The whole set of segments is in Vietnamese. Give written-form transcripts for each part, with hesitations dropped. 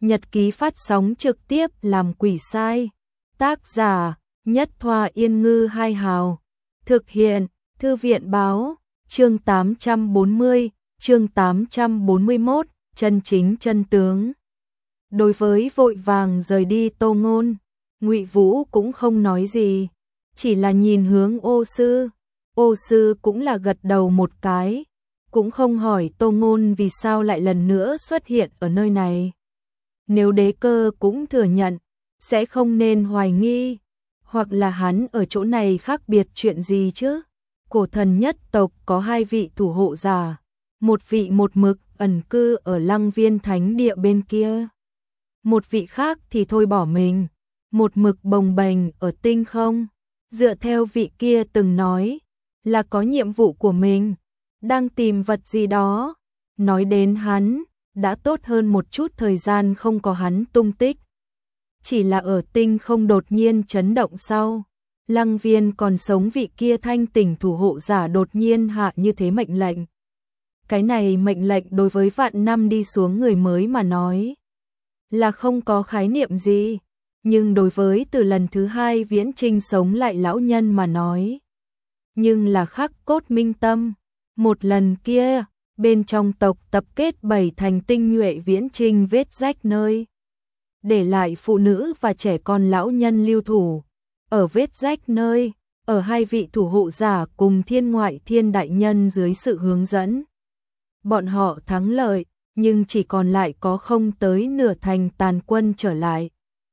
Nhật ký phát sóng trực tiếp làm quỷ sai. Tác giả Nhất Thoa Yên Ngư Hai Hào. Thực hiện Thư viện Báo. Chương 840, chương 841, chân chính chân tướng. Đối với vội vàng rời đi Tô Ngôn, Ngụy Vũ cũng không nói gì, chỉ là nhìn hướng Ô Sư. Ô Sư cũng là gật đầu một cái, cũng không hỏi Tô Ngôn vì sao lại lần nữa xuất hiện ở nơi này. Nếu Đế Cơ cũng thừa nhận, sẽ không nên hoài nghi, hoặc là hắn ở chỗ này khác biệt chuyện gì chứ? Cổ thần nhất tộc có hai vị thủ hộ giả, một vị một mực ẩn cư ở Lăng Viên Thánh Địa bên kia, một vị khác thì thôi bỏ mình, một mực bồng bềnh ở tinh không. Dựa theo vị kia từng nói, là có nhiệm vụ của mình, đang tìm vật gì đó. Nói đến hắn, đã tốt hơn một chút thời gian không có hắn tung tích. Chỉ là ở tinh không đột nhiên chấn động sau, Lăng Viên còn sống vị kia thanh tỉnh thủ hộ giả đột nhiên hạ như thế mệnh lệnh. Cái này mệnh lệnh đối với vạn năm đi xuống người mới mà nói là không có khái niệm gì, nhưng đối với từ lần thứ hai viễn trinh sống lại lão nhân mà nói, nhưng là khắc cốt minh tâm. Một lần kia, bên trong tộc tập kết 7 thành tinh nhuệ viễn trinh vết rách nơi, để lại phụ nữ và trẻ con lão nhân lưu thủ. Ở vết rách nơi, ở hai vị thủ hộ giả cùng thiên ngoại thiên đại nhân dưới sự hướng dẫn, bọn họ thắng lợi, nhưng chỉ còn lại có không tới nửa thành tàn quân trở lại.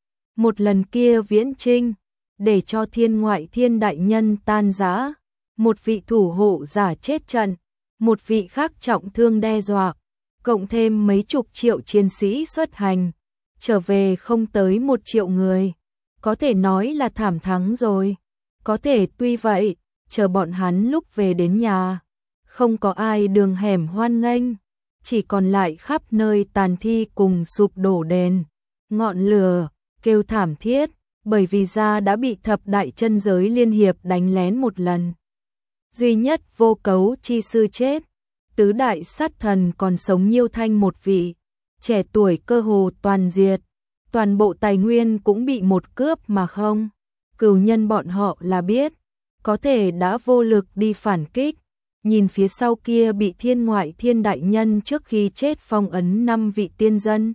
Một lần kia viễn trinh, để cho thiên ngoại thiên đại nhân tan rã, một vị thủ hộ giả chết trận, một vị khác trọng thương đe dọa, cộng thêm mấy chục triệu chiến sĩ xuất hành, trở về không tới 1 triệu người. Có thể nói là thảm thắng rồi. Có thể tuy vậy, chờ bọn hắn lúc về đến nhà, không có ai đường hẻm hoan nghênh, chỉ còn lại khắp nơi tàn thi cùng sụp đổ đền, ngọn lửa, kêu thảm thiết, bởi vì gia đã bị thập đại chân giới liên hiệp đánh lén một lần. Duy nhất vô cấu chi sư chết, tứ đại sát thần còn sống Nhiêu Thanh một vị, trẻ tuổi cơ hồ toàn diệt. Toàn bộ tài nguyên cũng bị một cướp mà không. Cửu nhân bọn họ là biết, có thể đã vô lực đi phản kích. Nhìn phía sau kia bị thiên ngoại thiên đại nhân trước khi chết phong ấn 5 vị tiên dân.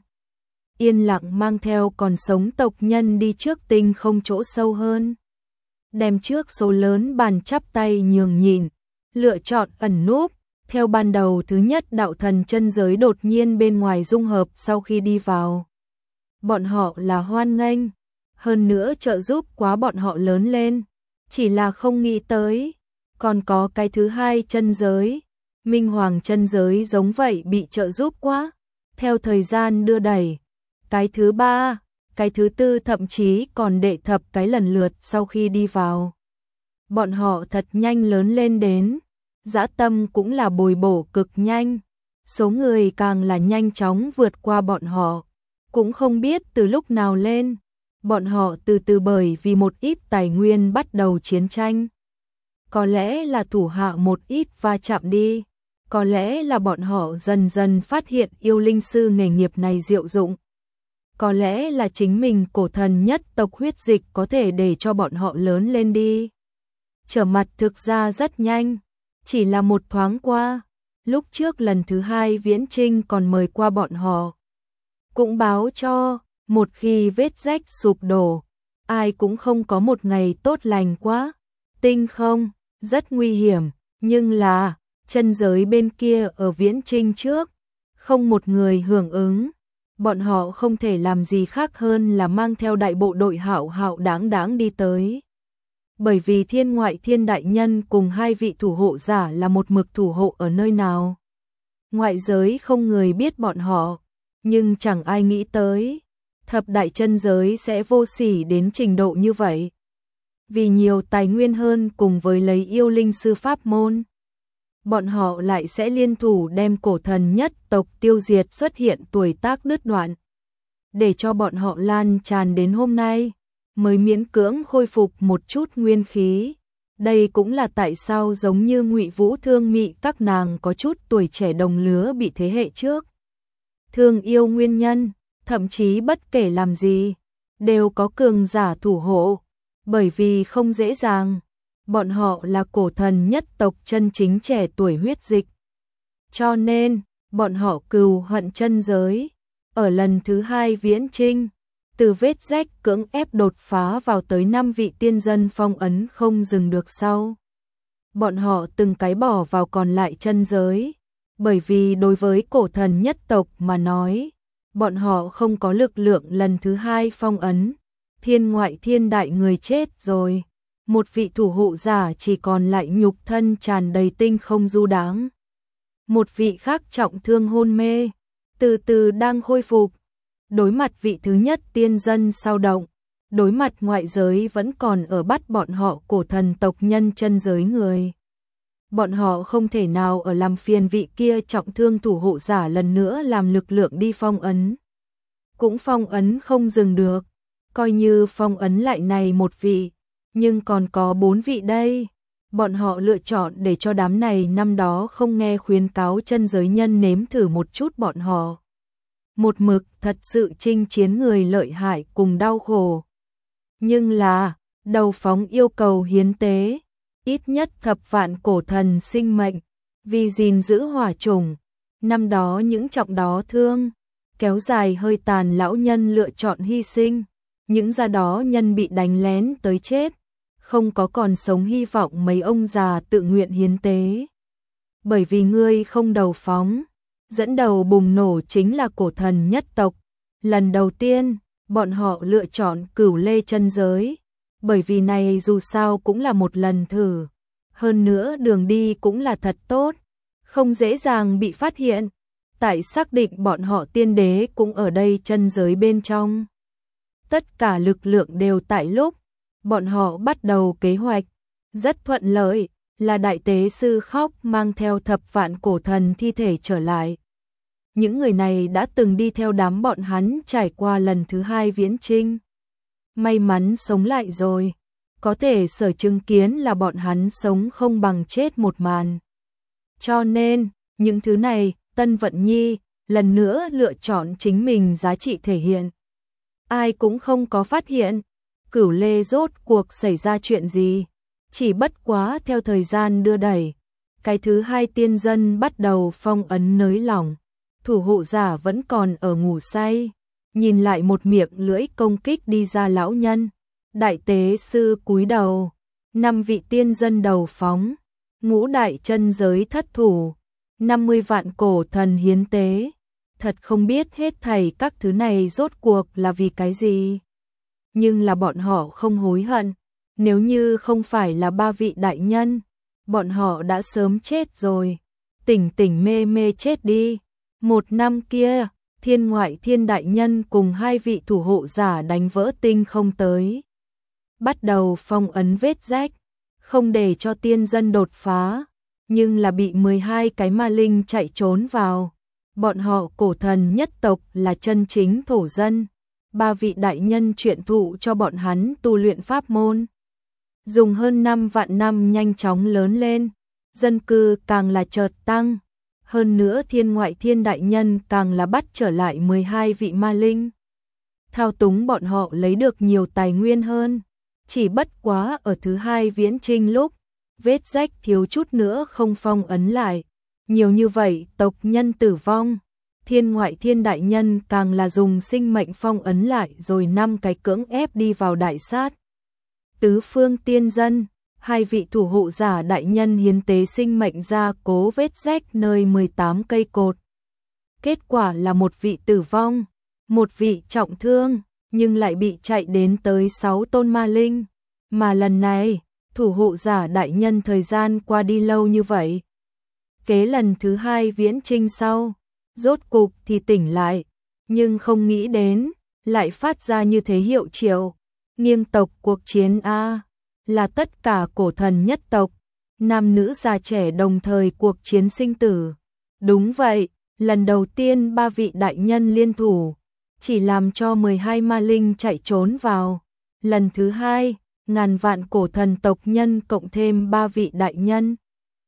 Yên lặng mang theo còn sống tộc nhân đi trước tinh không chỗ sâu hơn. Đem trước số lớn bàn chắp tay nhường nhịn, lựa chọn ẩn núp. Theo ban đầu thứ nhất đạo thần chân giới đột nhiên bên ngoài dung hợp sau khi đi vào. Bọn họ là hoan nghênh, hơn nữa trợ giúp quá bọn họ lớn lên, chỉ là không nghĩ tới, còn có cái thứ hai chân giới, Minh Hoàng chân giới giống vậy bị trợ giúp quá, theo thời gian đưa đẩy, cái thứ ba, cái thứ tư thậm chí còn đệ thập cái lần lượt sau khi đi vào. Bọn họ thật nhanh lớn lên đến, dã tâm cũng là bồi bổ cực nhanh, số người càng là nhanh chóng vượt qua bọn họ. Cũng không biết từ lúc nào lên, bọn họ từ từ bởi vì một ít tài nguyên bắt đầu chiến tranh. Có lẽ là thủ hạ một ít va chạm đi, có lẽ là bọn họ dần dần phát hiện yêu linh sư nghề nghiệp này diệu dụng. Có lẽ là chính mình cổ thần nhất tộc huyết dịch có thể để cho bọn họ lớn lên đi. Trở mặt thực ra rất nhanh, chỉ là một thoáng qua, lúc trước lần thứ hai viễn trinh còn mời qua bọn họ. Cũng báo cho, một khi vết rách sụp đổ, ai cũng không có một ngày tốt lành quá. Tinh không, rất nguy hiểm, nhưng là, chân giới bên kia ở viễn trinh trước, không một người hưởng ứng. Bọn họ không thể làm gì khác hơn là mang theo đại bộ đội hạo hạo đáng đáng đi tới. Bởi vì thiên ngoại thiên đại nhân cùng hai vị thủ hộ giả là một mực thủ hộ ở nơi nào. Ngoại giới không người biết bọn họ. Nhưng chẳng ai nghĩ tới, thập đại chân giới sẽ vô sỉ đến trình độ như vậy. Vì nhiều tài nguyên hơn cùng với lấy yêu linh sư pháp môn, bọn họ lại sẽ liên thủ đem cổ thần nhất tộc tiêu diệt xuất hiện tuổi tác đứt đoạn. Để cho bọn họ lan tràn đến hôm nay, mới miễn cưỡng khôi phục một chút nguyên khí. Đây cũng là tại sao giống như Ngụy Vũ Thương Mị các nàng có chút tuổi trẻ đồng lứa bị thế hệ trước thương yêu nguyên nhân, thậm chí bất kể làm gì, đều có cường giả thủ hộ, bởi vì không dễ dàng. Bọn họ là cổ thần nhất tộc chân chính trẻ tuổi huyết dịch. Cho nên, bọn họ cừu hận chân giới. Ở lần thứ 2 viễn chinh, từ vết rách cưỡng ép đột phá vào tới 5 vị tiên dân phong ấn không dừng được sau. Bọn họ từng cái bỏ vào còn lại chân giới, bởi vì đối với cổ thần nhất tộc mà nói, bọn họ không có lực lượng lần thứ 2 phong ấn. Thiên ngoại thiên đại người chết rồi, một vị thủ hộ giả chỉ còn lại nhục thân tràn đầy tinh không du đáng. Một vị khác trọng thương hôn mê, từ từ đang khôi phục. Đối mặt vị thứ nhất tiên dân sao động, đối mặt ngoại giới vẫn còn ở bắt bọn họ cổ thần tộc nhân chân giới người. Bọn họ không thể nào ở làm phiền vị kia trọng thương thủ hộ giả lần nữa làm lực lượng đi phong ấn. Cũng phong ấn không dừng được, coi như phong ấn lại này một vị, nhưng còn có 4 vị đây. Bọn họ lựa chọn để cho đám này năm đó không nghe khuyến cáo chân giới nhân nếm thử một chút bọn họ. Một mực thật sự chinh chiến người lợi hại cùng đau khổ. Nhưng là, đầu phóng yêu cầu hiến tế, ít nhất thập vạn cổ thần sinh mệnh, vì gìn giữ hỏa chủng. Năm đó những trọng đó thương, kéo dài hơi tàn lão nhân lựa chọn hy sinh, những gia đó nhân bị đánh lén tới chết, không có còn sống hy vọng mấy ông già tự nguyện hiến tế. Bởi vì ngươi không đầu phóng, dẫn đầu bùng nổ chính là cổ thần nhất tộc. Lần đầu tiên, bọn họ lựa chọn Cửu Lê chân giới, bởi vì này dù sao cũng là một lần thử. Hơn nữa đường đi cũng là thật tốt, không dễ dàng bị phát hiện. Tại xác định bọn họ tiên đế cũng ở đây chân giới bên trong. Tất cả lực lượng đều tại lúc bọn họ bắt đầu kế hoạch, rất thuận lợi, là đại tế sư khóc mang theo thập vạn cổ thần thi thể trở lại. Những người này đã từng đi theo đám bọn hắn trải qua lần thứ 2 viễn chinh. May mắn sống lại rồi, có thể sở chứng kiến là bọn hắn sống không bằng chết một màn. Cho nên, những thứ này, Tân Vận Nhi, lần nữa lựa chọn chính mình giá trị thể hiện. Ai cũng không có phát hiện, Cửu Lê rốt cuộc xảy ra chuyện gì, chỉ bất quá theo thời gian đưa đẩy. Cái thứ 2 tiên dân bắt đầu phong ấn nới lỏng, thủ hộ giả vẫn còn ở ngủ say, nhìn lại một miệng lưỡi công kích đi ra lão nhân. Đại tế sư cúi đầu, 5 vị tiên dân đầu phóng, ngũ đại chân giới thất thủ, 50 vạn cổ thần hiến tế. Thật không biết hết thảy các thứ này rốt cuộc là vì cái gì. Nhưng là bọn họ không hối hận, nếu như không phải là 3 vị đại nhân, bọn họ đã sớm chết rồi, tỉnh tỉnh mê mê chết đi. Một năm kia, thiên ngoại thiên đại nhân cùng 2 vị thủ hộ giả đánh vỡ tinh không tới. Bắt đầu phong ấn vết rách, không để cho tiên dân đột phá, nhưng là bị 12 cái ma linh chạy trốn vào. Bọn họ cổ thần nhất tộc là chân chính thổ dân. 3 vị đại nhân truyền thụ cho bọn hắn tu luyện pháp môn. Dùng hơn 5 vạn năm nhanh chóng lớn lên, dân cư càng là chợt tăng. Hơn nữa thiên ngoại thiên đại nhân càng là bắt trở lại 12 vị ma linh. Thao túng bọn họ lấy được nhiều tài nguyên hơn. Chỉ bất quá ở thứ 2 viễn chinh lúc, vết rách thiếu chút nữa không phong ấn lại. Nhiều như vậy tộc nhân tử vong, thiên ngoại thiên đại nhân càng là dùng sinh mệnh phong ấn lại rồi 5 cái cưỡng ép đi vào đại sát. Tứ phương tiên dân, 2 vị thủ hộ giả đại nhân hiến tế sinh mệnh ra cố vết rách nơi 18 cây cột. Kết quả là một vị tử vong, một vị trọng thương, nhưng lại bị chạy đến tới 6 tôn ma linh. Mà lần này, thủ hộ giả đại nhân thời gian qua đi lâu như vậy. Kế lần thứ 2 viễn chinh sau, rốt cục thì tỉnh lại, nhưng không nghĩ đến, lại phát ra như thế hiệu triệu. Nghiêng tộc cuộc chiến A, là tất cả cổ thần nhất tộc, nam nữ già trẻ đồng thời cuộc chiến sinh tử. Đúng vậy, lần đầu tiên 3 vị đại nhân liên thủ, chỉ làm cho 12 ma linh chạy trốn vào. Lần thứ 2, ngàn vạn cổ thần tộc nhân cộng thêm 3 vị đại nhân.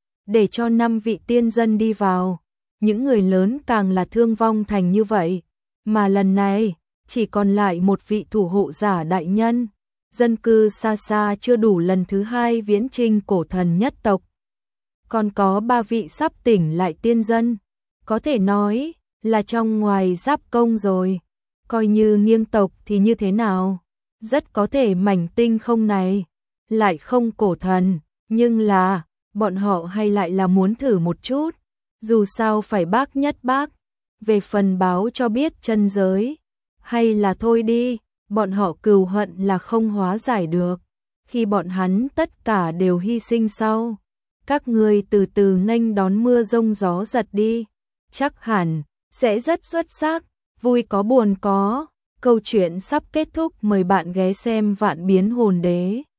Để cho 5 vị tiên dân đi vào, những người lớn càng là thương vong thành như vậy. mà lần này chỉ còn lại một vị thủ hộ giả đại nhân. Dân cư xa xa chưa đủ lần thứ hai viễn chinh cổ thần nhất tộc. Còn có 3 vị sắp tỉnh lại tiên dân, có thể nói là trong ngoài giáp công rồi. Coi như nghiêng tộc thì như thế nào? Rất có thể mảnh tinh không này lại không cổ thần, nhưng là bọn họ hay lại là muốn thử một chút. Dù sao phải bác nhất bác. Về phần báo cho biết chân giới, hay là thôi đi, bọn họ cừu hận là không hóa giải được. Khi bọn hắn tất cả đều hy sinh sau, các ngươi từ từ nghênh đón mưa rông gió giật đi, chắc hẳn sẽ rất xuất sắc, vui có buồn có. Câu chuyện sắp kết thúc, mời bạn ghé xem Vạn Biến Hồn Đế.